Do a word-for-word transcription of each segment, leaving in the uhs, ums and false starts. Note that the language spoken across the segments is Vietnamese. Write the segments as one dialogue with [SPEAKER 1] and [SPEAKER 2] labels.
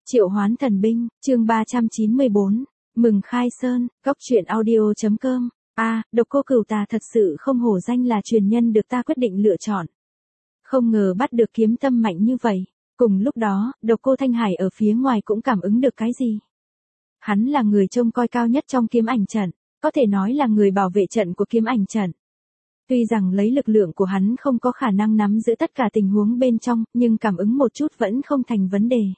[SPEAKER 1] Triệu Hoán Thần Binh, chương ba trăm chín mươi bốn, mừng khai sơn, góc truyện audio.com. A, à, Độc Cô Cửu Tà thật sự không hổ danh là truyền nhân được ta quyết định lựa chọn. Không ngờ bắt được kiếm tâm mạnh như vậy. Cùng lúc đó, Độc Cô Thanh Hải ở phía ngoài cũng cảm ứng được cái gì. Hắn là người trông coi cao nhất trong kiếm ảnh trận, có thể nói là người bảo vệ trận của kiếm ảnh trận. Tuy rằng lấy lực lượng của hắn không có khả năng nắm giữ tất cả tình huống bên trong, nhưng cảm ứng một chút vẫn không thành vấn đề.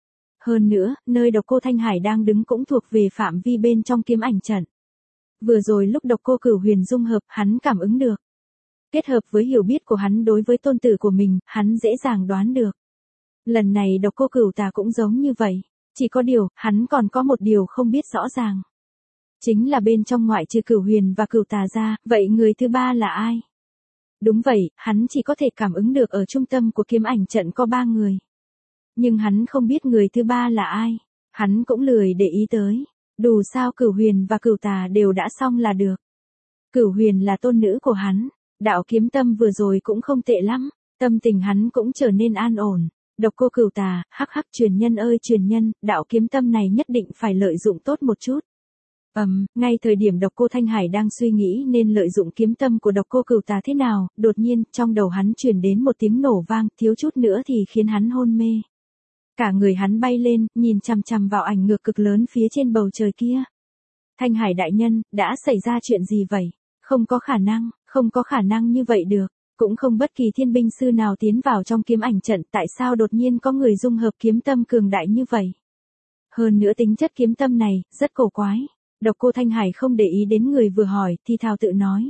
[SPEAKER 1] Hơn nữa, nơi Độc Cô Thanh Hải đang đứng cũng thuộc về phạm vi bên trong kiếm ảnh trận. Vừa rồi lúc Độc Cô Cửu Huyền dung hợp, hắn cảm ứng được. Kết hợp với hiểu biết của hắn đối với tôn tử của mình, hắn dễ dàng đoán được. Lần này Độc Cô Cửu Tà cũng giống như vậy. Chỉ có điều, hắn còn có một điều không biết rõ ràng. Chính là bên trong ngoại trừ Cửu Huyền và Cửu Tà ra, vậy người thứ ba là ai? Đúng vậy, hắn chỉ có thể cảm ứng được ở trung tâm của kiếm ảnh trận có ba người. Nhưng hắn không biết người thứ ba là ai. Hắn cũng lười để ý tới. Dù sao Cửu Huyền và Cửu Tà đều đã xong là được. Cửu Huyền là tôn nữ của hắn. Đạo kiếm tâm vừa rồi cũng không tệ lắm. Tâm tình hắn cũng trở nên an ổn. Độc Cô Cửu Tà, hắc hắc truyền nhân ơi truyền nhân, đạo kiếm tâm này nhất định phải lợi dụng tốt một chút. Ầm, um, ngay thời điểm Độc Cô Thanh Hải đang suy nghĩ nên lợi dụng kiếm tâm của Độc Cô Cửu Tà thế nào, đột nhiên, trong đầu hắn truyền đến một tiếng nổ vang, thiếu chút nữa thì khiến hắn hôn mê. Cả người hắn bay lên, nhìn chằm chằm vào ảnh ngược cực lớn phía trên bầu trời kia. Thanh Hải đại nhân, đã xảy ra chuyện gì vậy? Không có khả năng, không có khả năng như vậy được. Cũng không bất kỳ thiên binh sư nào tiến vào trong kiếm ảnh trận, tại sao đột nhiên có người dung hợp kiếm tâm cường đại như vậy? Hơn nữa tính chất kiếm tâm này, rất cổ quái. Độc Cô Thanh Hải không để ý đến người vừa hỏi, thì thào tự nói.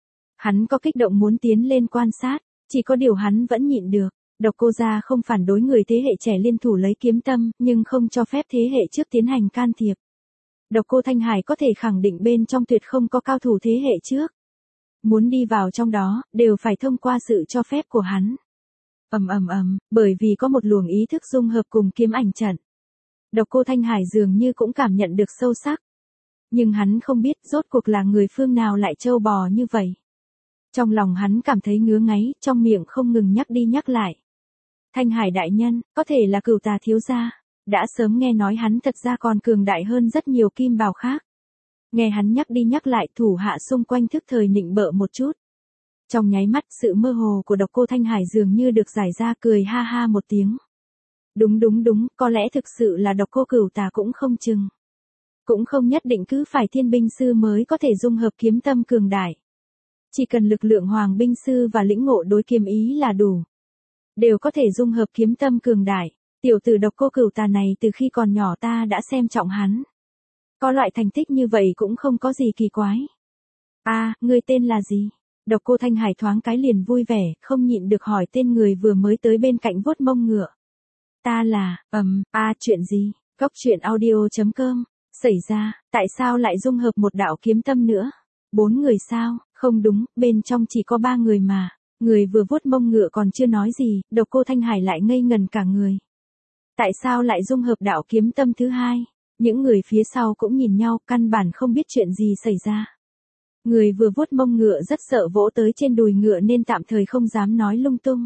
[SPEAKER 1] Hắn có kích động muốn tiến lên quan sát, chỉ có điều hắn vẫn nhịn được. Độc Cô gia không phản đối người thế hệ trẻ liên thủ lấy kiếm tâm, nhưng không cho phép thế hệ trước tiến hành can thiệp. Độc Cô Thanh Hải có thể khẳng định bên trong tuyệt không có cao thủ thế hệ trước. Muốn đi vào trong đó, đều phải thông qua sự cho phép của hắn. Ầm ầm ầm, bởi vì có một luồng ý thức dung hợp cùng kiếm ảnh trận. Độc Cô Thanh Hải dường như cũng cảm nhận được sâu sắc. Nhưng hắn không biết rốt cuộc là người phương nào lại trâu bò như vậy. Trong lòng hắn cảm thấy ngứa ngáy, trong miệng không ngừng nhắc đi nhắc lại. Thanh Hải đại nhân, có thể là Cửu Tà thiếu gia. Đã sớm nghe nói hắn thật ra còn cường đại hơn rất nhiều kim bào khác. Nghe hắn nhắc đi nhắc lại, thủ hạ xung quanh thức thời nịnh bợ một chút. Trong nháy mắt, sự mơ hồ của Độc Cô Thanh Hải dường như được giải ra, cười ha ha một tiếng. Đúng đúng đúng, có lẽ thực sự là Độc Cô Cửu Tà cũng không chừng. Cũng không nhất định cứ phải thiên binh sư mới có thể dung hợp kiếm tâm cường đại. Chỉ cần lực lượng hoàng binh sư và lĩnh ngộ đối kiếm ý là đủ. Đều có thể dung hợp kiếm tâm cường đại. Tiểu tử Độc Cô Cửu Tà này từ khi còn nhỏ ta đã xem trọng hắn. Có loại thành tích như vậy cũng không có gì kỳ quái. A, à, ngươi tên là gì? Độc Cô Thanh Hải thoáng cái liền vui vẻ, không nhịn được hỏi tên người vừa mới tới bên cạnh vuốt mông ngựa. Ta là, ầm, um, a à, chuyện gì? Góc truyện audio.com. Xảy ra, tại sao lại dung hợp một đạo kiếm tâm nữa? Bốn người sao? Không đúng, bên trong chỉ có ba người mà. Người vừa vuốt mông ngựa còn chưa nói gì, Độc Cô Thanh Hải lại ngây ngần cả người. Tại sao lại dung hợp đạo kiếm tâm thứ hai? Những người phía sau cũng nhìn nhau, căn bản không biết chuyện gì xảy ra. Người vừa vuốt mông ngựa rất sợ vỗ tới trên đùi ngựa nên tạm thời không dám nói lung tung.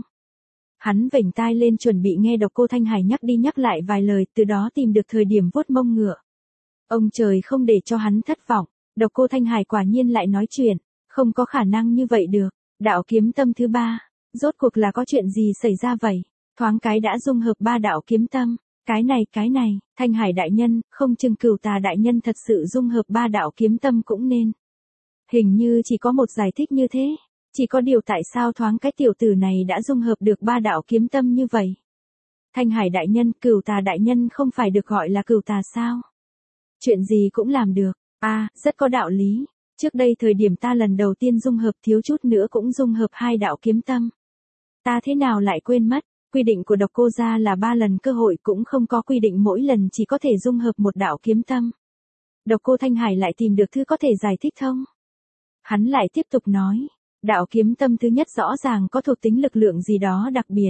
[SPEAKER 1] Hắn vểnh tai lên chuẩn bị nghe Độc Cô Thanh Hải nhắc đi nhắc lại vài lời, từ đó tìm được thời điểm vuốt mông ngựa. Ông trời không để cho hắn thất vọng, Độc Cô Thanh Hải quả nhiên lại nói chuyện, không có khả năng như vậy được. Đạo kiếm tâm thứ ba, rốt cuộc là có chuyện gì xảy ra vậy? Thoáng cái đã dung hợp ba đạo kiếm tâm. Cái này, cái này, Thanh Hải đại nhân, không chừng Cửu Tà đại nhân thật sự dung hợp ba đạo kiếm tâm cũng nên. Hình như chỉ có một giải thích như thế. Chỉ có điều tại sao thoáng cái tiểu tử này đã dung hợp được ba đạo kiếm tâm như vậy? Thanh Hải đại nhân, Cửu Tà đại nhân không phải được gọi là Cửu Tà sao? Chuyện gì cũng làm được. A, à, rất có đạo lý. Trước đây thời điểm ta lần đầu tiên dung hợp thiếu chút nữa cũng dung hợp hai đạo kiếm tâm. Ta thế nào lại quên mất? Quy định của Độc Cô gia là ba lần cơ hội, cũng không có quy định mỗi lần chỉ có thể dung hợp một đạo kiếm tâm. Độc Cô Thanh Hải lại tìm được thứ có thể giải thích thông. Hắn lại tiếp tục nói, đạo kiếm tâm thứ nhất rõ ràng có thuộc tính lực lượng gì đó đặc biệt.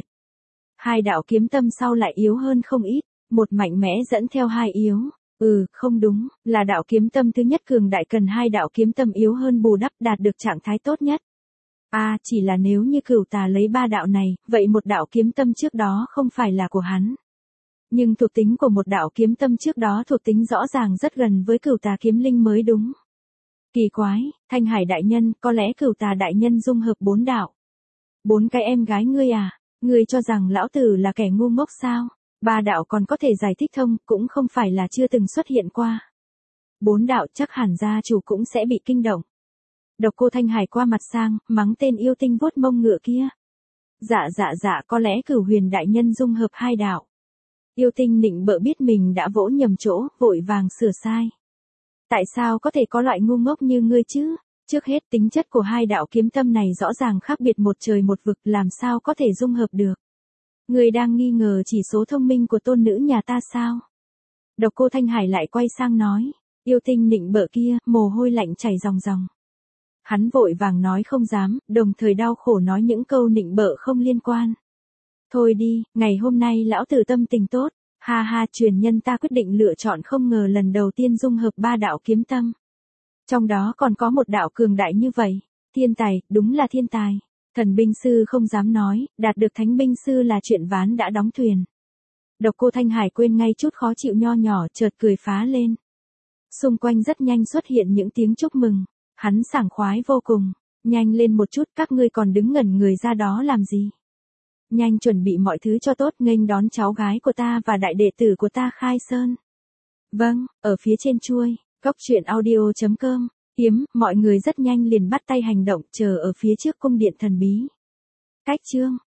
[SPEAKER 1] Hai đạo kiếm tâm sau lại yếu hơn không ít, một mạnh mẽ dẫn theo hai yếu. Ừ, không đúng, là đạo kiếm tâm thứ nhất cường đại cần hai đạo kiếm tâm yếu hơn bù đắp đạt được trạng thái tốt nhất. A, à, chỉ là nếu như Cửu Tà lấy ba đạo này, vậy một đạo kiếm tâm trước đó không phải là của hắn. Nhưng thuộc tính của một đạo kiếm tâm trước đó thuộc tính rõ ràng rất gần với cửu tà kiếm linh mới đúng. Kỳ quái, Thanh Hải đại nhân, có lẽ cửu tà đại nhân dung hợp bốn đạo. Bốn cái em gái ngươi à? Ngươi cho rằng lão tử là kẻ ngu ngốc sao? Ba đạo còn có thể giải thích thông, cũng không phải là chưa từng xuất hiện qua. Bốn đạo chắc hẳn gia chủ cũng sẽ bị kinh động. Độc Cô Thanh Hải qua mặt sang, mắng tên yêu tinh vuốt mông ngựa kia. Dạ dạ dạ, có lẽ Cửu Huyền đại nhân dung hợp hai đạo. Yêu tinh nịnh bợ biết mình đã vỗ nhầm chỗ, vội vàng sửa sai. Tại sao có thể có loại ngu ngốc như ngươi chứ? Trước hết tính chất của hai đạo kiếm tâm này rõ ràng khác biệt một trời một vực, làm sao có thể dung hợp được? Ngươi đang nghi ngờ chỉ số thông minh của tôn nữ nhà ta sao? Độc Cô Thanh Hải lại quay sang nói, yêu tinh nịnh bợ kia, mồ hôi lạnh chảy ròng ròng. Hắn vội vàng nói không dám, đồng thời đau khổ nói những câu nịnh bợ không liên quan. Thôi đi, ngày hôm nay lão tử tâm tình tốt, ha ha, truyền nhân ta quyết định lựa chọn, không ngờ lần đầu tiên dung hợp ba đạo kiếm tâm. Trong đó còn có một đạo cường đại như vậy, thiên tài, đúng là thiên tài. Thần binh sư không dám nói, đạt được thánh binh sư là chuyện ván đã đóng thuyền. Độc Cô Thanh Hải quên ngay chút khó chịu nho nhỏ, chợt cười phá lên. Xung quanh rất nhanh xuất hiện những tiếng chúc mừng, hắn sảng khoái vô cùng, nhanh lên một chút, các ngươi còn đứng ngẩn người ra đó làm gì? Nhanh chuẩn bị mọi thứ cho tốt, nghênh đón cháu gái của ta và đại đệ tử của ta khai sơn. Vâng, ở phía trên chuôi, góc truyện audio chấm com, kiếm, mọi người rất nhanh liền bắt tay hành động, chờ ở phía trước cung điện thần bí. Cách chương